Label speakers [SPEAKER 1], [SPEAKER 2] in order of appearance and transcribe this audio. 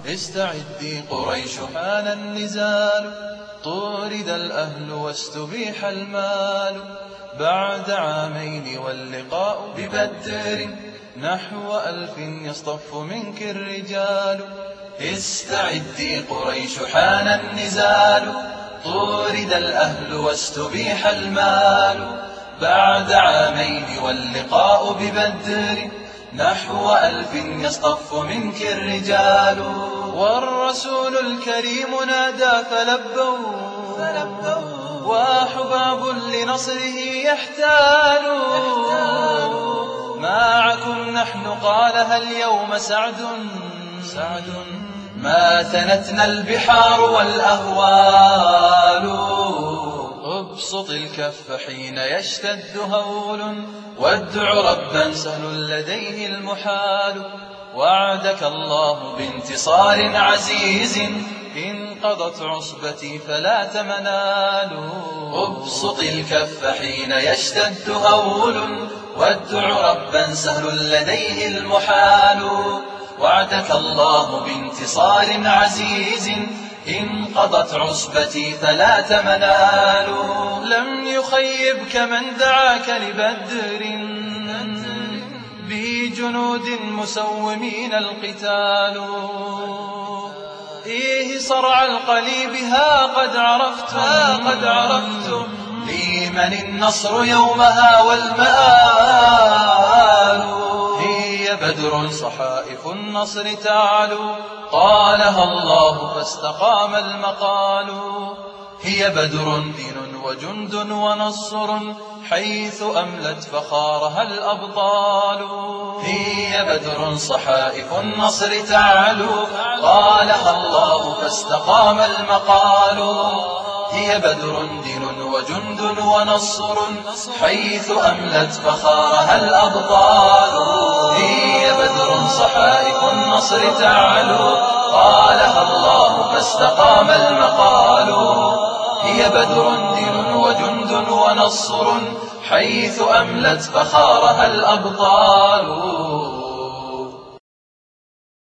[SPEAKER 1] استعدي قريش حان النزال، طورد الأهل واستبيح المال، بعد عامين واللقاء ببدر، نحو 1000 يصطف منك الرجال. استعدي قريش حان النزال، طورد الأهل واستبيح المال، بعد عامين واللقاء ببدر، نحو 1000 يصطف منك الرجال. والرسول الكريم نادى فلبوا، وحباب لنصره يحتال. معكم نحن قالها اليوم سعد، ما ثنتنا البحار والأهوال. ابسط الكف حين يشتد هول، وادع ربا سهل لديه المحال. وعدك الله بانتصار عزيز، إن قضت عصبتي فلا تمنال. ابسط الكف حين يشتد هول، وادع ربا سهل لديه المحال. وعدك الله بانتصار عزيز، إن قضت عصبتي فلا تمنال. لم يخيبك من دعاك لبدر، بجنود مسومين القتال. إيه صرع القليب ها قد عرفتم، لمن النصر يومها والمآل. هي بدر صحائف النصر تعلو، قالها الله فاستقام المقال. هي بدر دين وجند ونصر، حيث أملت فخارها الأبطال. هي بدر صحائف النصر تعلو، قالها الله فاستقام المقال. هي بدر دين وجند ونصر، حيث أملت فخارها الأبطال. هي بدر صحائف النصر تعلو، قالها الله فاستقام المقال. هي بدر دين وجند ونصر، حيث أملت فخارها الأبطال.